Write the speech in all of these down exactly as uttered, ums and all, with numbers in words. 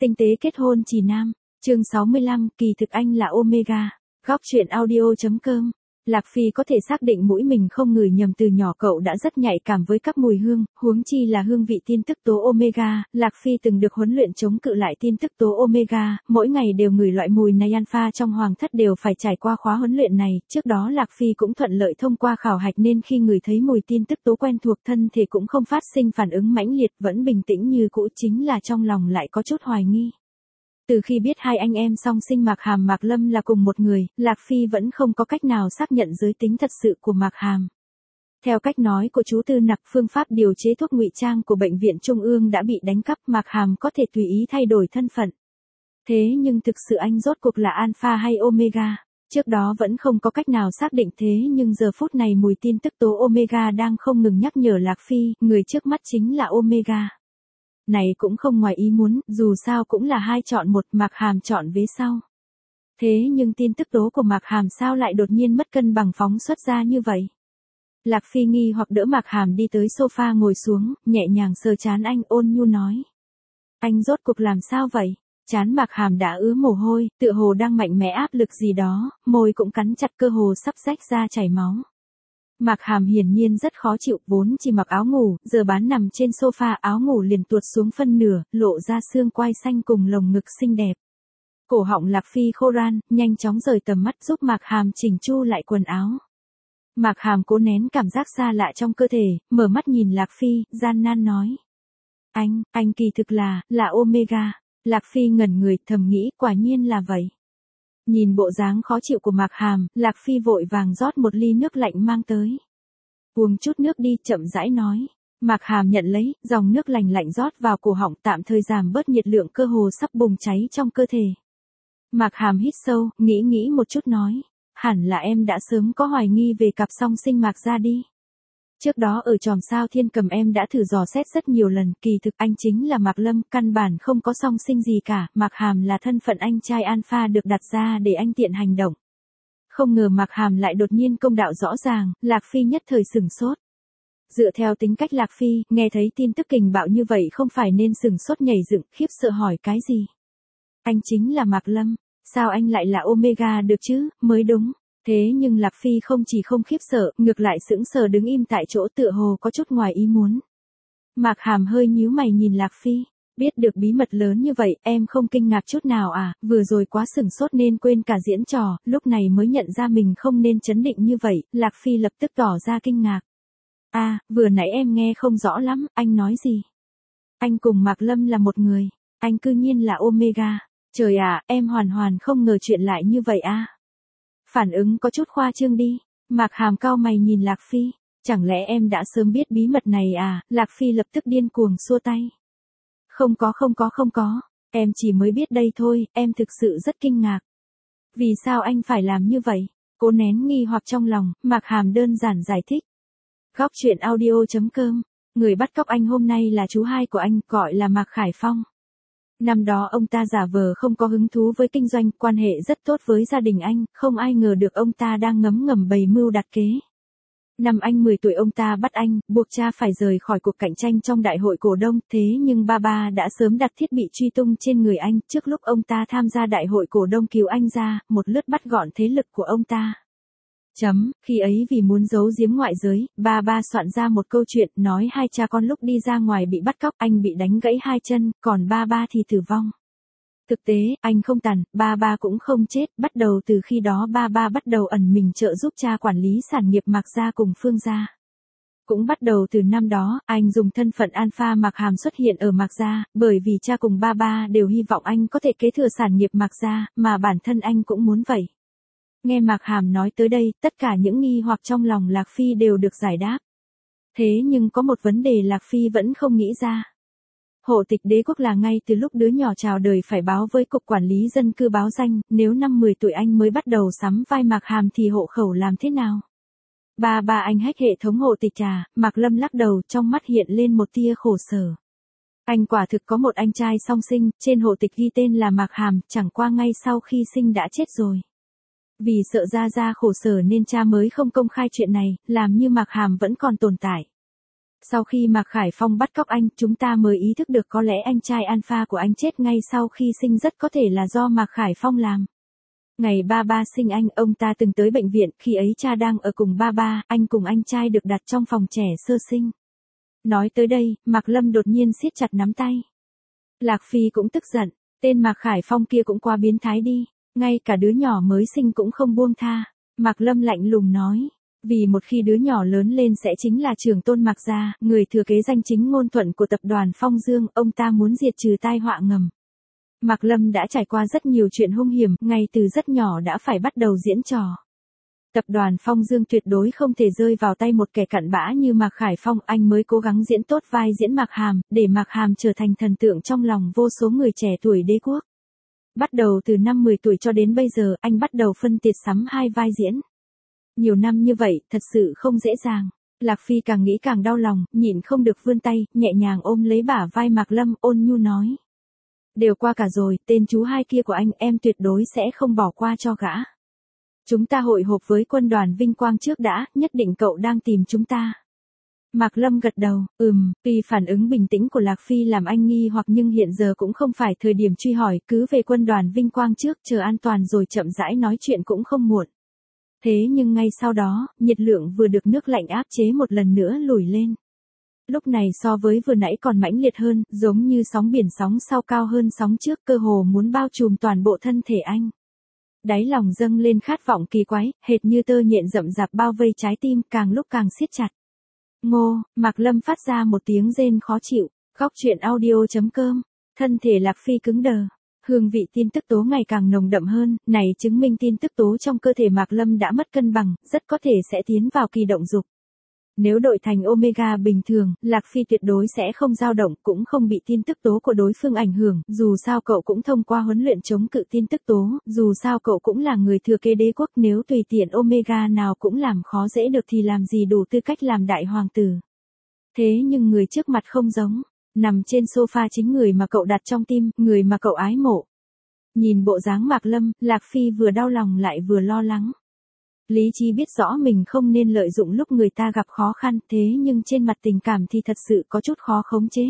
Tinh tế kết hôn trì nam. Chương sáu mươi lăm, kỳ thực anh là Omega. Góc truyện audio chấm com. Lạc Phi có thể xác định mũi mình không ngửi nhầm, từ nhỏ cậu đã rất nhạy cảm với các mùi hương, huống chi là hương vị tin tức tố Omega. Lạc Phi từng được huấn luyện chống cự lại tin tức tố Omega, mỗi ngày đều ngửi loại mùi này. Alpha trong hoàng thất đều phải trải qua khóa huấn luyện này, trước đó Lạc Phi cũng thuận lợi thông qua khảo hạch nên khi ngửi thấy mùi tin tức tố quen thuộc, thân thể cũng không phát sinh phản ứng mãnh liệt, vẫn bình tĩnh như cũ, chính là trong lòng lại có chút hoài nghi. Từ khi biết hai anh em song sinh Mạc Hàm Mạc Lâm là cùng một người, Lạc Phi vẫn không có cách nào xác nhận giới tính thật sự của Mạc Hàm. Theo cách nói của chú Tư Nặc, phương pháp điều chế thuốc ngụy trang của bệnh viện Trung ương đã bị đánh cắp, Mạc Hàm có thể tùy ý thay đổi thân phận. Thế nhưng thực sự anh rốt cuộc là Alpha hay Omega? Trước đó vẫn không có cách nào xác định, thế nhưng giờ phút này mùi tin tức tố Omega đang không ngừng nhắc nhở Lạc Phi, người trước mắt chính là Omega. Này cũng không ngoài ý muốn, dù sao cũng là hai chọn một, Mạc Hàm chọn vế sau. Thế nhưng tin tức tố của Mạc Hàm sao lại đột nhiên mất cân bằng phóng xuất ra như vậy? Lạc Phi nghi hoặc đỡ Mạc Hàm đi tới sofa ngồi xuống, nhẹ nhàng sờ trán anh, ôn nhu nói. Anh rốt cuộc làm sao vậy? Trán Mạc Hàm đã ứa mồ hôi, tựa hồ đang mạnh mẽ áp lực gì đó, môi cũng cắn chặt, cơ hồ sắp rách ra chảy máu. Mạc Hàm hiển nhiên rất khó chịu, vốn chỉ mặc áo ngủ, giờ bán nằm trên sofa, áo ngủ liền tuột xuống phân nửa, lộ ra xương quai xanh cùng lồng ngực xinh đẹp. Cổ họng Lạc Phi khô ran, nhanh chóng rời tầm mắt giúp Mạc Hàm chỉnh chu lại quần áo. Mạc Hàm cố nén cảm giác xa lạ trong cơ thể, mở mắt nhìn Lạc Phi, gian nan nói. Anh, anh kỳ thực là, là Omega. Lạc Phi ngẩn người, thầm nghĩ, quả nhiên là vậy. Nhìn bộ dáng khó chịu của Mạc Hàm, Lạc Phi vội vàng rót một ly nước lạnh mang tới. Uống chút nước đi, chậm rãi nói. Mạc Hàm nhận lấy, dòng nước lạnh lạnh rót vào cổ họng, tạm thời giảm bớt nhiệt lượng cơ hồ sắp bùng cháy trong cơ thể. Mạc Hàm hít sâu, nghĩ nghĩ một chút nói. Hẳn là em đã sớm có hoài nghi về cặp song sinh Mạc gia đi. Trước đó ở chòm sao Thiên Cầm em đã thử dò xét rất nhiều lần, kỳ thực anh chính là Mạc Lâm, căn bản không có song sinh gì cả, Mạc Hàm là thân phận anh trai Alpha được đặt ra để anh tiện hành động. Không ngờ Mạc Hàm lại đột nhiên công đạo rõ ràng, Lạc Phi nhất thời sửng sốt. Dựa theo tính cách Lạc Phi, nghe thấy tin tức kình bạo như vậy không phải nên sửng sốt nhảy dựng, khiếp sợ hỏi cái gì? Anh chính là Mạc Lâm, sao anh lại là Omega được chứ, mới đúng. Thế nhưng Lạc Phi không chỉ không khiếp sợ, ngược lại sững sờ đứng im tại chỗ, tựa hồ có chút ngoài ý muốn. Mạc Hàm hơi nhíu mày nhìn Lạc Phi, biết được bí mật lớn như vậy, em không kinh ngạc chút nào à, vừa rồi quá sửng sốt nên quên cả diễn trò, lúc này mới nhận ra mình không nên chấn định như vậy, Lạc Phi lập tức tỏ ra kinh ngạc. À, vừa nãy em nghe không rõ lắm, anh nói gì? Anh cùng Mạc Lâm là một người, anh cư nhiên là Omega, trời ạ, em hoàn hoàn không ngờ chuyện lại như vậy à. Phản ứng có chút khoa trương đi, Mạc Hàm cau mày nhìn Lạc Phi, chẳng lẽ em đã sớm biết bí mật này à, Lạc Phi lập tức điên cuồng xua tay. Không có không có không có, em chỉ mới biết đây thôi, em thực sự rất kinh ngạc. Vì sao anh phải làm như vậy? Cố nén nghi hoặc trong lòng, Mạc Hàm đơn giản giải thích. Góc truyện audio chấm com, người bắt cóc anh hôm nay là chú hai của anh, gọi là Mạc Khải Phong. Năm đó ông ta giả vờ không có hứng thú với kinh doanh, quan hệ rất tốt với gia đình anh, không ai ngờ được ông ta đang ngấm ngầm bày mưu đặt kế. Năm anh mười tuổi ông ta bắt anh, buộc cha phải rời khỏi cuộc cạnh tranh trong đại hội cổ đông, thế nhưng ba ba đã sớm đặt thiết bị truy tung trên người anh, trước lúc ông ta tham gia đại hội cổ đông cứu anh ra, một lướt bắt gọn thế lực của ông ta. Chấm, khi ấy vì muốn giấu giếm ngoại giới, ba ba soạn ra một câu chuyện, nói hai cha con lúc đi ra ngoài bị bắt cóc, anh bị đánh gãy hai chân, còn ba ba thì tử vong. Thực tế, anh không tàn, ba ba cũng không chết, bắt đầu từ khi đó ba ba bắt đầu ẩn mình trợ giúp cha quản lý sản nghiệp Mạc gia cùng Phương gia. Cũng bắt đầu từ năm đó, anh dùng thân phận Alpha Mạc Hàm xuất hiện ở Mạc gia, bởi vì cha cùng ba ba đều hy vọng anh có thể kế thừa sản nghiệp Mạc gia, mà bản thân anh cũng muốn vậy. Nghe Mạc Hàm nói tới đây, tất cả những nghi hoặc trong lòng Lạc Phi đều được giải đáp. Thế nhưng có một vấn đề Lạc Phi vẫn không nghĩ ra. Hộ tịch đế quốc là ngay từ lúc đứa nhỏ chào đời phải báo với cục quản lý dân cư báo danh, nếu năm mười tuổi anh mới bắt đầu sắm vai Mạc Hàm thì hộ khẩu làm thế nào? Ba ba anh hack hệ thống hộ tịch à, Mạc Lâm lắc đầu, trong mắt hiện lên một tia khổ sở. Anh quả thực có một anh trai song sinh, trên hộ tịch ghi tên là Mạc Hàm, chẳng qua ngay sau khi sinh đã chết rồi. Vì sợ Gia Gia khổ sở nên cha mới không công khai chuyện này, làm như Mạc Hàm vẫn còn tồn tại. Sau khi Mạc Khải Phong bắt cóc anh, chúng ta mới ý thức được có lẽ anh trai alpha của anh chết ngay sau khi sinh, rất có thể là do Mạc Khải Phong làm. Ngày ba ba sinh anh, ông ta từng tới bệnh viện, khi ấy cha đang ở cùng ba ba, anh cùng anh trai được đặt trong phòng trẻ sơ sinh. Nói tới đây, Mạc Lâm đột nhiên siết chặt nắm tay. Lạc Phi cũng tức giận, tên Mạc Khải Phong kia cũng quá biến thái đi, ngay cả đứa nhỏ mới sinh cũng không buông tha. Mạc Lâm lạnh lùng nói, vì một khi đứa nhỏ lớn lên sẽ chính là trưởng tôn Mạc gia, người thừa kế danh chính ngôn thuận của tập đoàn Phong Dương, ông ta muốn diệt trừ tai họa ngầm. Mạc Lâm đã trải qua rất nhiều chuyện hung hiểm, ngay từ rất nhỏ đã phải bắt đầu diễn trò. Tập đoàn Phong Dương tuyệt đối không thể rơi vào tay một kẻ cặn bã như Mạc Khải Phong, anh mới cố gắng diễn tốt vai diễn Mạc Hàm, để Mạc Hàm trở thành thần tượng trong lòng vô số người trẻ tuổi đế quốc. Bắt đầu từ năm mười tuổi cho đến bây giờ, anh bắt đầu phân tiệt sắm hai vai diễn. Nhiều năm như vậy, thật sự không dễ dàng. Lạc Phi càng nghĩ càng đau lòng, nhịn không được vươn tay, nhẹ nhàng ôm lấy bả vai Mạc Lâm, ôn nhu nói. Đều qua cả rồi, tên chú hai kia của anh em tuyệt đối sẽ không bỏ qua cho gã. Chúng ta hội họp với quân đoàn Vinh Quang trước đã, nhất định cậu đang tìm chúng ta. Mạc Lâm gật đầu, ừm, tuy phản ứng bình tĩnh của Lạc Phi làm anh nghi hoặc, nhưng hiện giờ cũng không phải thời điểm truy hỏi, cứ về quân đoàn Vinh Quang trước, chờ an toàn rồi chậm rãi nói chuyện cũng không muộn. Thế nhưng ngay sau đó, nhiệt lượng vừa được nước lạnh áp chế một lần nữa lùi lên. Lúc này so với vừa nãy còn mãnh liệt hơn, giống như sóng biển sóng sau cao hơn sóng trước, cơ hồ muốn bao trùm toàn bộ thân thể anh. Đáy lòng dâng lên khát vọng kỳ quái, hệt như tơ nhện rậm rạp bao vây trái tim, càng lúc càng siết chặt. Ngô, Mạc Lâm phát ra một tiếng rên khó chịu, góc truyện audio chấm com, thân thể Lạc Phi cứng đờ. Hương vị tin tức tố ngày càng nồng đậm hơn, này chứng minh tin tức tố trong cơ thể Mạc Lâm đã mất cân bằng, rất có thể sẽ tiến vào kỳ động dục. Nếu đổi thành Omega bình thường, Lạc Phi tuyệt đối sẽ không dao động, cũng không bị tin tức tố của đối phương ảnh hưởng, dù sao cậu cũng thông qua huấn luyện chống cự tin tức tố, dù sao cậu cũng là người thừa kế đế quốc, nếu tùy tiện Omega nào cũng làm khó dễ được thì làm gì đủ tư cách làm đại hoàng tử. Thế nhưng người trước mặt không giống, nằm trên sofa chính người mà cậu đặt trong tim, người mà cậu ái mộ. Nhìn bộ dáng Mạc Lâm, Lạc Phi vừa đau lòng lại vừa lo lắng. Lý trí biết rõ mình không nên lợi dụng lúc người ta gặp khó khăn, thế nhưng trên mặt tình cảm thì thật sự có chút khó khống chế.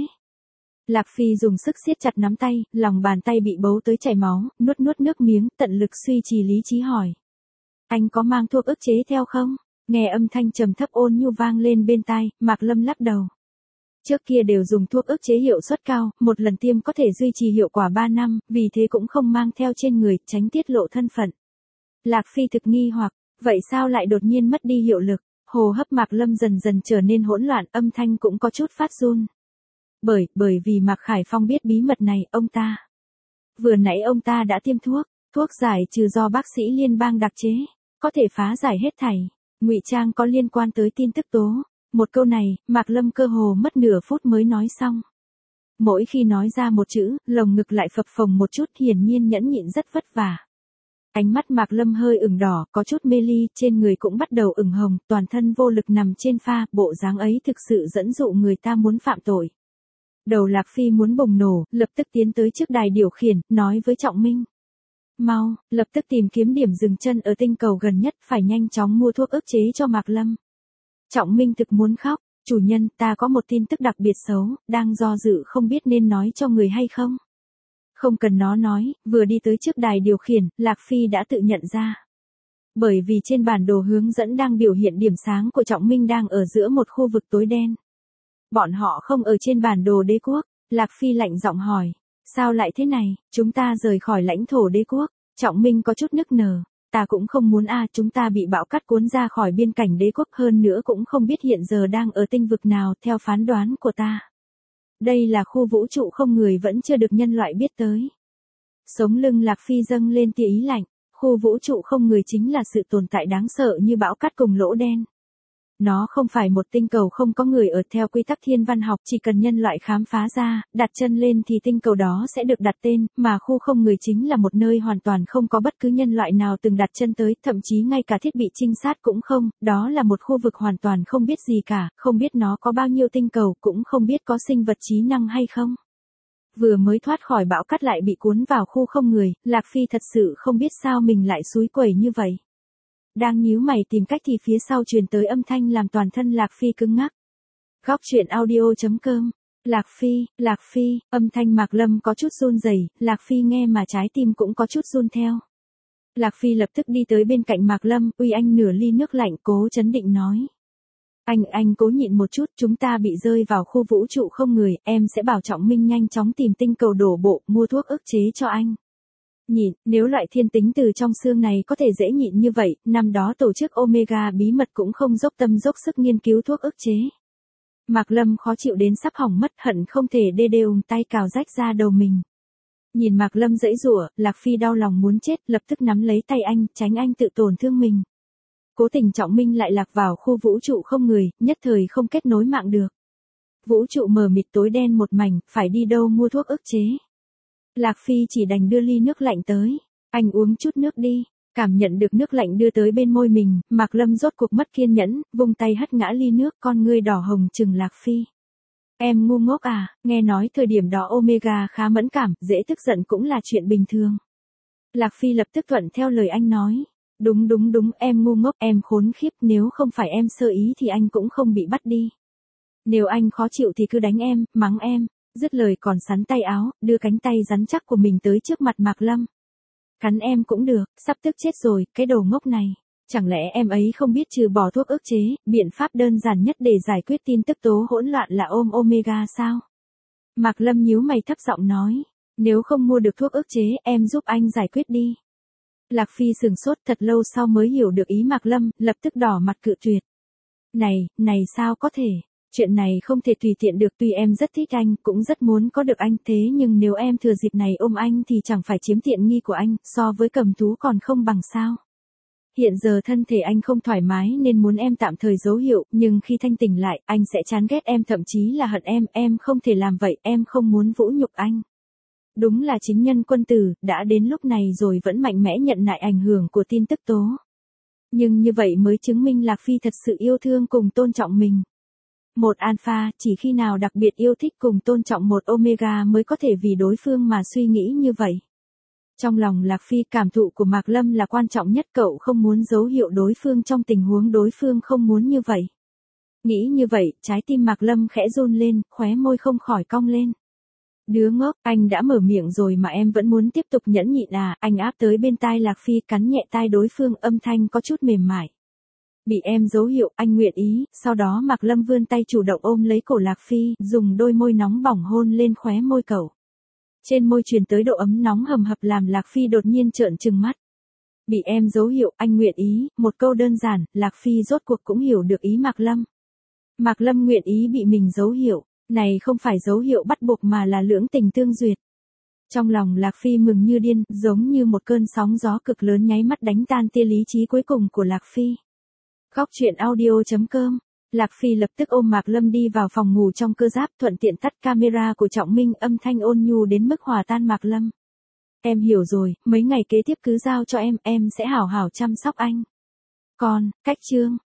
Lạc Phi dùng sức siết chặt nắm tay, lòng bàn tay bị bấu tới chảy máu, nuốt nuốt nước miếng, tận lực suy trì lý trí hỏi. Anh có mang thuốc ức chế theo không? Nghe âm thanh trầm thấp ôn nhu vang lên bên tai, Mạc Lâm lắc đầu. Trước kia đều dùng thuốc ức chế hiệu suất cao, một lần tiêm có thể duy trì hiệu quả ba năm, vì thế cũng không mang theo trên người, tránh tiết lộ thân phận. Lạc Phi thực nghi hoặc, vậy sao lại đột nhiên mất đi hiệu lực? Hô hấp Mạc Lâm dần dần trở nên hỗn loạn, âm thanh cũng có chút phát run. Bởi, bởi vì Mạc Khải Phong biết bí mật này, ông ta. Vừa nãy ông ta đã tiêm thuốc, thuốc giải trừ do bác sĩ liên bang đặc chế, có thể phá giải hết thảy. Ngụy trang có liên quan tới tin tức tố. Một câu này, Mạc Lâm cơ hồ mất nửa phút mới nói xong. Mỗi khi nói ra một chữ, lồng ngực lại phập phồng một chút, hiển nhiên nhẫn nhịn rất vất vả. Ánh mắt Mạc Lâm hơi ửng đỏ, có chút mê ly, trên người cũng bắt đầu ửng hồng, toàn thân vô lực nằm trên pha, bộ dáng ấy thực sự dẫn dụ người ta muốn phạm tội. Đầu Lạc Phi muốn bùng nổ, lập tức tiến tới trước đài điều khiển, nói với Trọng Minh. Mau, lập tức tìm kiếm điểm dừng chân ở tinh cầu gần nhất, phải nhanh chóng mua thuốc ức chế cho Mạc Lâm. Trọng Minh thực muốn khóc, chủ nhân, ta có một tin tức đặc biệt xấu, đang do dự không biết nên nói cho người hay không. Không cần nó nói, vừa đi tới trước đài điều khiển, Lạc Phi đã tự nhận ra. Bởi vì trên bản đồ hướng dẫn đang biểu hiện điểm sáng của Trọng Minh đang ở giữa một khu vực tối đen. Bọn họ không ở trên bản đồ đế quốc, Lạc Phi lạnh giọng hỏi. Sao lại thế này, chúng ta rời khỏi lãnh thổ đế quốc, Trọng Minh có chút nức nở. Ta cũng không muốn a, chúng ta bị bão cát cuốn ra khỏi biên cảnh đế quốc, hơn nữa cũng không biết hiện giờ đang ở tinh vực nào, theo phán đoán của ta. Đây là khu vũ trụ không người vẫn chưa được nhân loại biết tới. Sống lưng Lạc Phi dâng lên tia ý lạnh, khu vũ trụ không người chính là sự tồn tại đáng sợ như bão cát cùng lỗ đen. Nó không phải một tinh cầu không có người ở, theo quy tắc thiên văn học, chỉ cần nhân loại khám phá ra, đặt chân lên thì tinh cầu đó sẽ được đặt tên, mà khu không người chính là một nơi hoàn toàn không có bất cứ nhân loại nào từng đặt chân tới, thậm chí ngay cả thiết bị trinh sát cũng không, đó là một khu vực hoàn toàn không biết gì cả, không biết nó có bao nhiêu tinh cầu, cũng không biết có sinh vật trí năng hay không. Vừa mới thoát khỏi bão cát lại bị cuốn vào khu không người, Lạc Phi thật sự không biết sao mình lại xúi quẩy như vậy. Đang nhíu mày tìm cách thì phía sau truyền tới âm thanh làm toàn thân Lạc Phi cứng ngắc. Góc truyện audio.com. Lạc Phi, Lạc Phi, âm thanh Mạc Lâm có chút run rẩy, Lạc Phi nghe mà trái tim cũng có chút run theo. Lạc Phi lập tức đi tới bên cạnh Mạc Lâm, uy anh nửa ly nước lạnh, cố trấn định nói. Anh, anh cố nhịn một chút, chúng ta bị rơi vào khu vũ trụ không người, em sẽ bảo Trọng Minh nhanh chóng tìm tinh cầu đổ bộ, mua thuốc ức chế cho anh. Nhịn, nếu loại thiên tính từ trong xương này có thể dễ nhịn như vậy, năm đó tổ chức Omega bí mật cũng không dốc tâm dốc sức nghiên cứu thuốc ức chế. Mạc Lâm khó chịu đến sắp hỏng mất, hận không thể đê đê ùng tay cào rách ra đầu mình. Nhìn Mạc Lâm giãy giụa, Lạc Phi đau lòng muốn chết, lập tức nắm lấy tay anh, tránh anh tự tổn thương mình. Cố tình Trọng Minh lại lạc vào khu vũ trụ không người, nhất thời không kết nối mạng được. Vũ trụ mờ mịt tối đen một mảnh, phải đi đâu mua thuốc ức chế. Lạc Phi chỉ đành đưa ly nước lạnh tới. Anh uống chút nước đi. Cảm nhận được nước lạnh đưa tới bên môi mình, Mạc Lâm rốt cuộc mất kiên nhẫn, vung tay hất ngã ly nước, con ngươi đỏ hồng trừng Lạc Phi. Em ngu ngốc à, nghe nói thời điểm đó Omega khá mẫn cảm, dễ tức giận cũng là chuyện bình thường. Lạc Phi lập tức thuận theo lời anh nói. Đúng đúng đúng, em ngu ngốc, em khốn khiếp, nếu không phải em sơ ý thì anh cũng không bị bắt đi. Nếu anh khó chịu thì cứ đánh em, mắng em. Dứt lời còn sắn tay áo, đưa cánh tay rắn chắc của mình tới trước mặt Mạc Lâm. Cắn em cũng được, sắp tức chết rồi, cái đồ ngốc này. Chẳng lẽ em ấy không biết trừ bỏ thuốc ức chế, biện pháp đơn giản nhất để giải quyết tin tức tố hỗn loạn là ôm Omega sao? Mạc Lâm nhíu mày thấp giọng nói. Nếu không mua được thuốc ức chế, em giúp anh giải quyết đi. Lạc Phi sừng sốt thật lâu sau mới hiểu được ý Mạc Lâm, lập tức đỏ mặt cự tuyệt. Này, này sao có thể? Chuyện này không thể tùy tiện được, tuy em rất thích anh, cũng rất muốn có được anh, thế nhưng nếu em thừa dịp này ôm anh thì chẳng phải chiếm tiện nghi của anh, so với cầm thú còn không bằng sao. Hiện giờ thân thể anh không thoải mái nên muốn em tạm thời dấu hiệu, nhưng khi thanh tỉnh lại, anh sẽ chán ghét em, thậm chí là hận em, em không thể làm vậy, em không muốn vũ nhục anh. Đúng là chính nhân quân tử, đã đến lúc này rồi vẫn mạnh mẽ nhận lại ảnh hưởng của tin tức tố. Nhưng như vậy mới chứng minh Lạc Phi thật sự yêu thương cùng tôn trọng mình. Một alpha, chỉ khi nào đặc biệt yêu thích cùng tôn trọng một omega mới có thể vì đối phương mà suy nghĩ như vậy. Trong lòng Lạc Phi, cảm thụ của Mạc Lâm là quan trọng nhất, cậu không muốn dấu hiệu đối phương trong tình huống đối phương không muốn như vậy. Nghĩ như vậy, trái tim Mạc Lâm khẽ run lên, khóe môi không khỏi cong lên. Đứa ngốc, anh đã mở miệng rồi mà em vẫn muốn tiếp tục nhẫn nhịn à, anh áp tới bên tai Lạc Phi, cắn nhẹ tai đối phương, âm thanh có chút mềm mại. Bị em dấu hiệu, anh nguyện ý, sau đó Mạc Lâm vươn tay chủ động ôm lấy cổ Lạc Phi, dùng đôi môi nóng bỏng hôn lên khóe môi cậu. Trên môi truyền tới độ ấm nóng hầm hập làm Lạc Phi đột nhiên trợn trừng mắt. Bị em dấu hiệu, anh nguyện ý, một câu đơn giản, Lạc Phi rốt cuộc cũng hiểu được ý Mạc Lâm. Mạc Lâm nguyện ý bị mình dấu hiệu, này không phải dấu hiệu bắt buộc mà là lưỡng tình tương duyệt. Trong lòng Lạc Phi mừng như điên, giống như một cơn sóng gió cực lớn nháy mắt đánh tan tia lý trí cuối cùng của Lạc Phi. Góc truyện audio.com. Lạc Phi lập tức ôm Mạc Lâm đi vào phòng ngủ trong cơ giáp, thuận tiện tắt camera của Trọng Minh, âm thanh ôn nhu đến mức hòa tan Mạc Lâm. Em hiểu rồi, mấy ngày kế tiếp cứ giao cho em, em sẽ hảo hảo chăm sóc anh. Còn, cách chương.